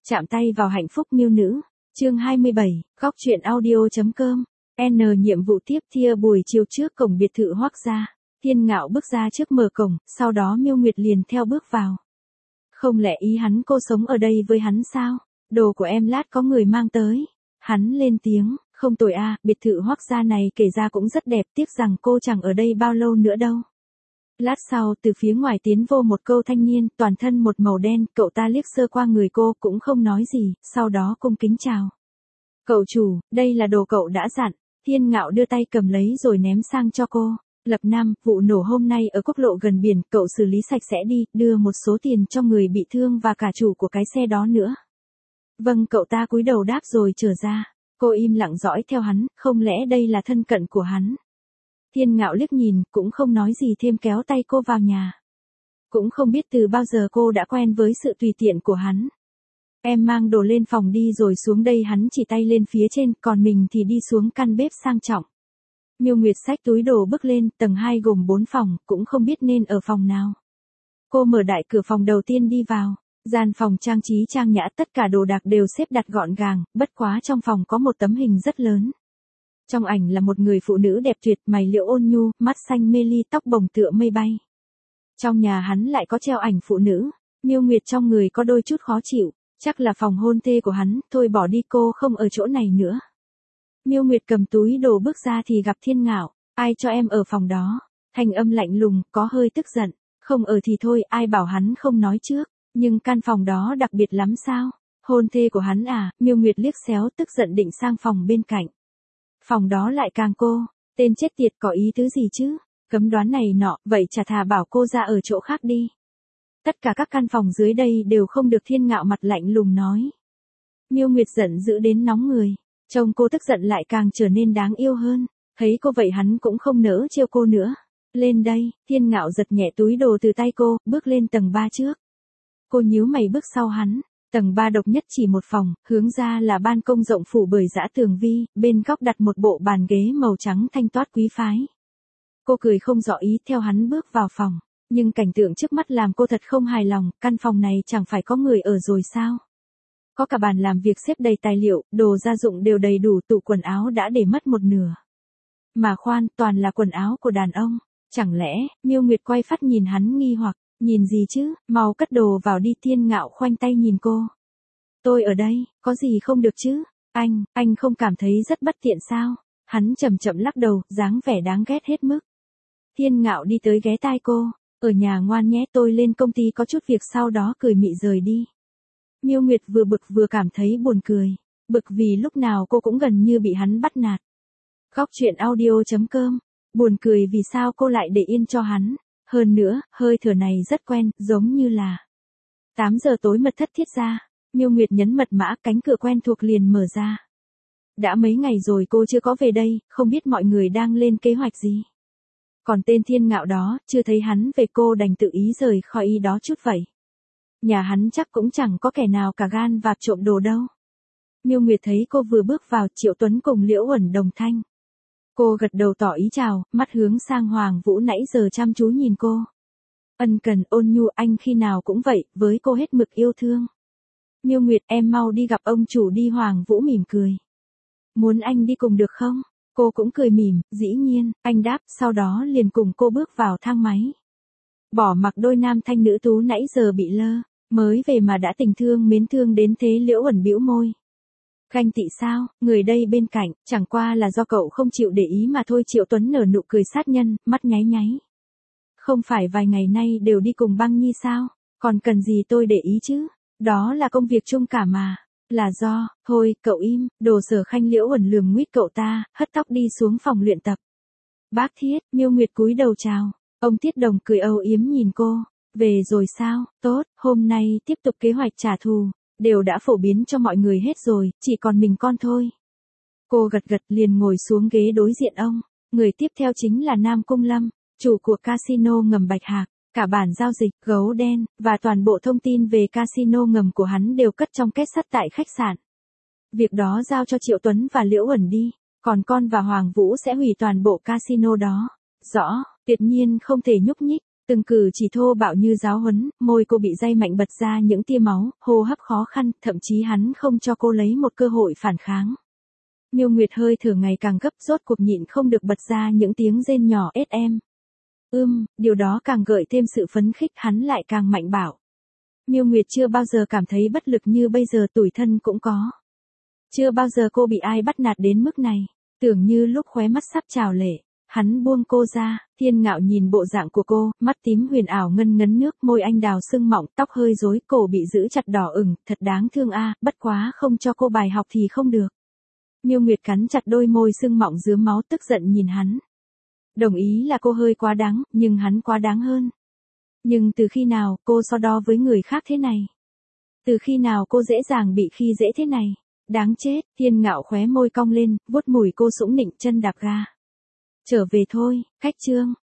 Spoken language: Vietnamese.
Chạm tay vào hạnh phúc miêu nữ. Chương 27, góc truyện audio.com. Nhiệm vụ tiếp thia buổi chiều trước cổng biệt thự Hoắc gia. Thiên Ngạo bước ra trước mở cổng, sau đó Miêu Nguyệt liền theo bước vào. Không lẽ ý hắn cô sống ở đây với hắn sao? Đồ của em lát có người mang tới. Hắn lên tiếng, không tồi à, biệt thự Hoắc gia này kể ra cũng rất đẹp, tiếc rằng cô chẳng ở đây bao lâu nữa đâu. Lát sau từ phía ngoài tiến vô một câu thanh niên, toàn thân một màu đen, cậu ta liếc sơ qua người cô cũng không nói gì, sau đó cung kính chào. Cậu chủ, đây là đồ cậu đã dặn. Thiên Ngạo đưa tay cầm lấy rồi ném sang cho cô. Lập Nam, vụ nổ hôm nay ở quốc lộ gần biển, cậu xử lý sạch sẽ đi, đưa một số tiền cho người bị thương và cả chủ của cái xe đó nữa. Vâng, cậu ta cúi đầu đáp rồi trở ra. Cô im lặng dõi theo hắn, không lẽ đây là thân cận của hắn? Thiên Ngạo liếc nhìn, cũng không nói gì thêm kéo tay cô vào nhà. Cũng không biết từ bao giờ cô đã quen với sự tùy tiện của hắn. Em mang đồ lên phòng đi rồi xuống đây, hắn chỉ tay lên phía trên, còn mình thì đi xuống căn bếp sang trọng. Miêu Nguyệt xách túi đồ bước lên, tầng 2 gồm 4 phòng, cũng không biết nên ở phòng nào. Cô mở đại cửa phòng đầu tiên đi vào. Gian phòng trang trí trang nhã, tất cả đồ đạc đều xếp đặt gọn gàng, bất quá trong phòng có một tấm hình rất lớn. Trong ảnh là một người phụ nữ đẹp tuyệt, mày liễu ôn nhu, mắt xanh mê ly, tóc bồng tựa mây bay. Trong nhà hắn lại có treo ảnh phụ nữ. Miêu Nguyệt trong người có đôi chút khó chịu, chắc là phòng hôn thê của hắn, thôi bỏ đi, cô không ở chỗ này nữa. Miêu Nguyệt cầm túi đồ bước ra thì gặp Thiên Ngạo. Ai cho em ở phòng đó? Thanh âm lạnh lùng, có hơi tức giận. Không ở thì thôi, ai bảo hắn không nói trước. Nhưng căn phòng đó đặc biệt lắm sao? Hôn thê của hắn à? Miêu Nguyệt liếc xéo, tức giận định sang phòng bên cạnh. Phòng đó lại càng cô. Tên chết tiệt có ý tứ gì chứ? Cấm đoán này nọ, vậy chả thà bảo cô ra ở chỗ khác đi. Tất cả các căn phòng dưới đây đều không được. Thiên Ngạo mặt lạnh lùng nói. Miêu Nguyệt giận dữ đến nóng người. Trông cô tức giận lại càng trở nên đáng yêu hơn. Thấy cô vậy hắn cũng không nỡ trêu cô nữa. Lên đây, Thiên Ngạo giật nhẹ túi đồ từ tay cô, bước lên tầng 3 trước. Cô nhíu mày bước sau hắn. Tầng 3 độc nhất chỉ một phòng, hướng ra là ban công rộng phủ bởi dã tường vi, bên góc đặt một bộ bàn ghế màu trắng thanh toát quý phái. Cô cười không rõ ý theo hắn bước vào phòng, nhưng cảnh tượng trước mắt làm cô thật không hài lòng, căn phòng này chẳng phải có người ở rồi sao? Có cả bàn làm việc xếp đầy tài liệu, đồ gia dụng đều đầy đủ, tủ quần áo đã để mất một nửa. Mà khoan, toàn là quần áo của đàn ông, chẳng lẽ? Miêu Nguyệt quay phát nhìn hắn nghi hoặc. Nhìn gì chứ, mau cất đồ vào đi. Thiên Ngạo khoanh tay nhìn cô. Tôi ở đây, có gì không được chứ? Anh không cảm thấy rất bất tiện sao? Hắn chậm chậm lắc đầu, dáng vẻ đáng ghét hết mức. Thiên Ngạo đi tới ghé tai cô. Ở nhà ngoan nhé, tôi lên công ty có chút việc, sau đó cười mị rời đi. Miêu Nguyệt vừa bực vừa cảm thấy buồn cười. Bực vì lúc nào cô cũng gần như bị hắn bắt nạt. Góc truyện audio.com. Buồn cười vì sao cô lại để yên cho hắn. Hơn nữa, hơi thở này rất quen, giống như là 8 giờ tối mật thất thiết ra. Miêu Nguyệt nhấn mật mã, cánh cửa quen thuộc liền mở ra. Đã mấy ngày rồi cô chưa có về đây, không biết mọi người đang lên kế hoạch gì. Còn tên Thiên Ngạo đó, chưa thấy hắn về cô đành tự ý rời khỏi y đó chút vậy. Nhà hắn chắc cũng chẳng có kẻ nào cả gan vạp trộm đồ đâu. Miêu Nguyệt thấy cô vừa bước vào, Triệu Tuấn cùng Liễu Uẩn đồng thanh. Cô gật đầu tỏ ý chào, mắt hướng sang Hoàng Vũ nãy giờ chăm chú nhìn cô. Ân cần ôn nhu, anh khi nào cũng vậy, với cô hết mực yêu thương. Miêu Nguyệt, em mau đi gặp ông chủ đi. Hoàng Vũ mỉm cười. Muốn anh đi cùng được không? Cô cũng cười mỉm, dĩ nhiên, anh đáp, sau đó liền cùng cô bước vào thang máy. Bỏ mặc đôi nam thanh nữ tú nãy giờ bị lơ, mới về mà đã tình thương mến thương đến thế. Liễu Uẩn bĩu môi. Ganh tị sao, người đây bên cạnh, chẳng qua là do cậu không chịu để ý mà thôi. Triệu Tuấn nở nụ cười sát nhân, mắt nháy nháy. Không phải vài ngày nay đều đi cùng Băng Nhi sao, còn cần gì tôi để ý chứ, đó là công việc chung cả mà. Là do, thôi, cậu im, Đồ Sở Khanh. Liễu Uẩn lườm nguýt cậu ta, hất tóc đi xuống phòng luyện tập. Bác Thiết. Miêu Nguyệt cúi đầu chào. Ông Thiết Đồng cười âu yếm nhìn cô. Về rồi sao? Tốt, hôm nay tiếp tục kế hoạch trả thù. Đều đã phổ biến cho mọi người hết rồi, chỉ còn mình con thôi. Cô gật gật liền ngồi xuống ghế đối diện ông. Người tiếp theo chính là Nam Cung Lâm, chủ của casino ngầm Bạch Hạc. Cả bản giao dịch, gấu đen, và toàn bộ thông tin về casino ngầm của hắn đều cất trong két sắt tại khách sạn. Việc đó giao cho Triệu Tuấn và Liễu Uẩn đi, còn con và Hoàng Vũ sẽ hủy toàn bộ casino đó. Rõ, tuyệt nhiên không thể nhúc nhích. Từng cử chỉ thô bạo như giáo huấn, môi cô bị day mạnh bật ra những tia máu, hô hấp khó khăn, thậm chí hắn không cho cô lấy một cơ hội phản kháng. Miêu Nguyệt hơi thở ngày càng gấp, rốt cuộc nhịn không được bật ra những tiếng rên nhỏ ết em. Điều đó càng gợi thêm sự phấn khích, hắn lại càng mạnh bạo. Miêu Nguyệt chưa bao giờ cảm thấy bất lực như bây giờ, tủi thân cũng có. Chưa bao giờ cô bị ai bắt nạt đến mức này. Tưởng như lúc khóe mắt sắp trào lệ, hắn buông cô ra, Thiên Ngạo nhìn bộ dạng của cô, mắt tím huyền ảo ngân ngấn nước, môi anh đào sưng mọng, tóc hơi rối, cổ bị giữ chặt đỏ ửng, thật đáng thương a, bất quá không cho cô bài học thì không được. Miêu Nguyệt cắn chặt đôi môi sưng mọng rướm máu, tức giận nhìn hắn. Đồng ý là cô hơi quá đáng, nhưng hắn quá đáng hơn. Nhưng từ khi nào cô so đo với người khác thế này? Từ khi nào cô dễ dàng bị khi dễ thế này? Đáng chết, Thiên Ngạo khóe môi cong lên, vuốt mùi cô sũng nịnh, chân đạp ga. Trở về thôi, Khách Trương.